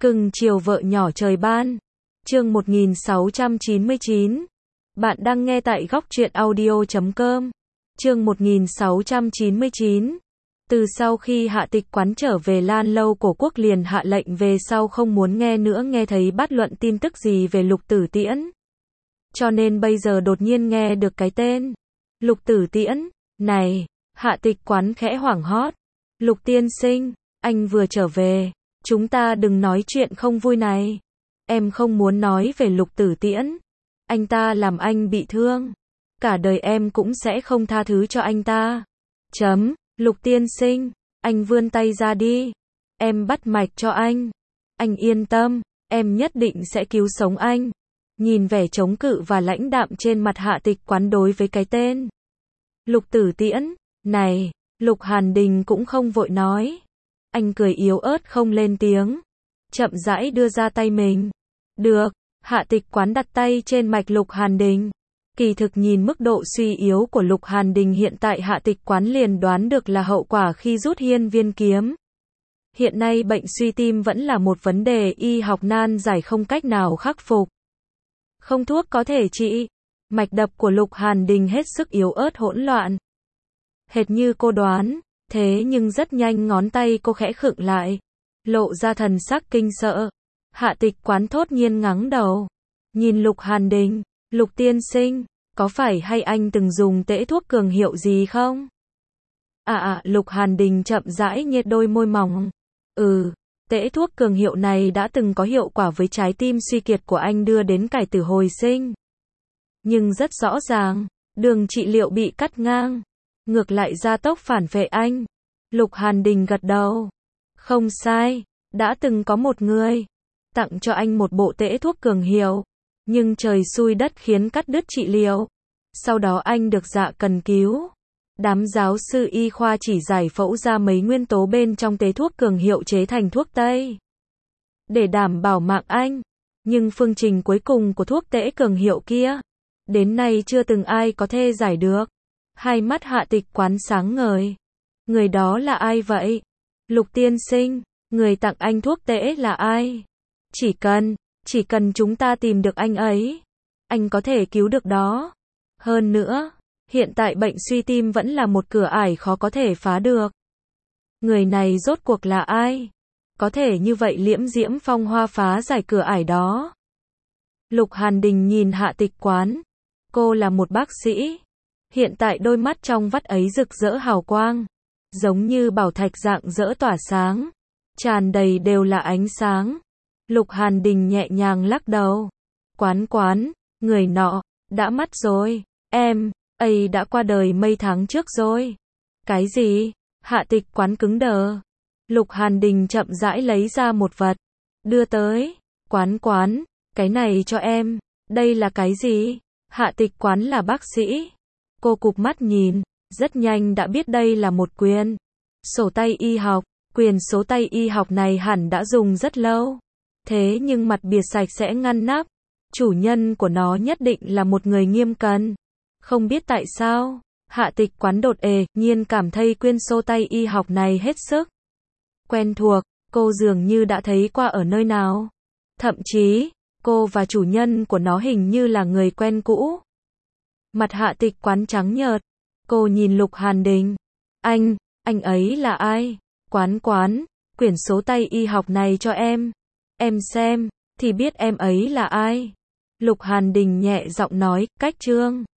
Cưng chiều vợ nhỏ trời ban. Chương 1699. Bạn đang nghe tại góc truyện audio.com. Chương 1699. Từ sau khi Hạ Tịch Quán trở về Lan Lâu Cổ Quốc liền hạ lệnh về sau không muốn nghe nữa nghe thấy bát luận tin tức gì về Lục Tử Tiễn. Cho nên bây giờ đột nhiên nghe được cái tên Lục Tử Tiễn này, Hạ Tịch Quán khẽ hoảng hốt. Lục tiên sinh, anh vừa trở về, chúng ta đừng nói chuyện không vui này. Em không muốn nói về Lục Tử Tiễn. Anh ta làm anh bị thương. Cả đời em cũng sẽ không tha thứ cho anh ta. Lục tiên sinh, anh vươn tay ra đi. Em bắt mạch cho anh. Anh yên tâm, em nhất định sẽ cứu sống anh. Nhìn vẻ chống cự và lãnh đạm trên mặt Hạ Tịch Quán đối với cái tên Lục Tử Tiễn này, Lục Hàn Đình cũng không vội nói. Anh cười yếu ớt không lên tiếng, chậm rãi đưa ra tay mình. Được, Hạ Tịch Quán đặt tay trên mạch Lục Hàn Đình. Kỳ thực nhìn mức độ suy yếu của Lục Hàn Đình hiện tại Hạ Tịch Quán liền đoán được là hậu quả khi rút hiên viên kiếm. Hiện nay bệnh suy tim vẫn là một vấn đề y học nan giải không cách nào khắc phục. Không thuốc có thể trị. Mạch đập của Lục Hàn Đình hết sức yếu ớt hỗn loạn. Hệt như cô đoán, thế nhưng rất nhanh ngón tay cô khẽ khựng lại, lộ ra thần sắc kinh sợ. Hạ Tịch Quán thốt nhiên ngẩng đầu, nhìn Lục Hàn Đình. Lục tiên sinh, có phải hay anh từng dùng tễ thuốc cường hiệu gì không? Lục Hàn Đình chậm rãi nhếch đôi môi mỏng. Tễ thuốc cường hiệu này đã từng có hiệu quả với trái tim suy kiệt của anh đưa đến cải tử hồi sinh. Nhưng rất rõ ràng, đường trị liệu bị cắt ngang, ngược lại gia tốc phản vệ anh. Lục Hàn Đình gật đầu. Không sai, đã từng có một người tặng cho anh một bộ tễ thuốc cường hiệu, nhưng trời xui đất khiến cắt đứt trị liệu. Sau đó anh được dạ cần cứu. Đám giáo sư y khoa chỉ giải phẫu ra mấy nguyên tố bên trong tễ thuốc cường hiệu chế thành thuốc tây để đảm bảo mạng anh. Nhưng phương trình cuối cùng của thuốc tễ cường hiệu kia, đến nay chưa từng ai có thể giải được. Hai mắt Hạ Tịch Quán sáng ngời. Người đó là ai vậy? Lục tiên sinh, người tặng anh thuốc tễ là ai? Chỉ cần chúng ta tìm được anh ấy, anh có thể cứu được đó. Hơn nữa, hiện tại bệnh suy tim vẫn là một cửa ải khó có thể phá được. Người này rốt cuộc là ai? Có thể như vậy liễm diễm phong hoa phá giải cửa ải đó. Lục Hàn Đình nhìn Hạ Tịch Quán. Cô là một bác sĩ. Hiện tại đôi mắt trong vắt ấy rực rỡ hào quang, giống như bảo thạch rạng rỡ tỏa sáng, tràn đầy đều là ánh sáng. Lục Hàn Đình nhẹ nhàng lắc đầu. Quán, người nọ đã mất rồi, em ấy đã qua đời mấy tháng trước rồi. Cái gì? Hạ Tịch Quán cứng đờ. Lục Hàn Đình chậm rãi lấy ra một vật, đưa tới. Quán, cái này cho em. Đây là cái gì? Hạ Tịch Quán là bác sĩ. Cô cụp mắt nhìn, rất nhanh đã biết đây là một quyển sổ tay y học. Quyển sổ tay y học này hẳn đã dùng rất lâu. Thế nhưng mặt bìa sạch sẽ ngăn nắp. Chủ nhân của nó nhất định là một người nghiêm cẩn. Không biết tại sao, Hạ Tịch Quán đột nhiên cảm thấy quyển sổ tay y học này hết sức quen thuộc. Cô dường như đã thấy qua ở nơi nào. Thậm chí, cô và chủ nhân của nó hình như là người quen cũ. Mặt Hạ Tịch Quán trắng nhợt. Cô nhìn Lục Hàn Đình. Anh ấy là ai? Quán, quyển số tay y học này cho em. Em xem, thì biết em ấy là ai. Lục Hàn Đình nhẹ giọng nói, cách chương.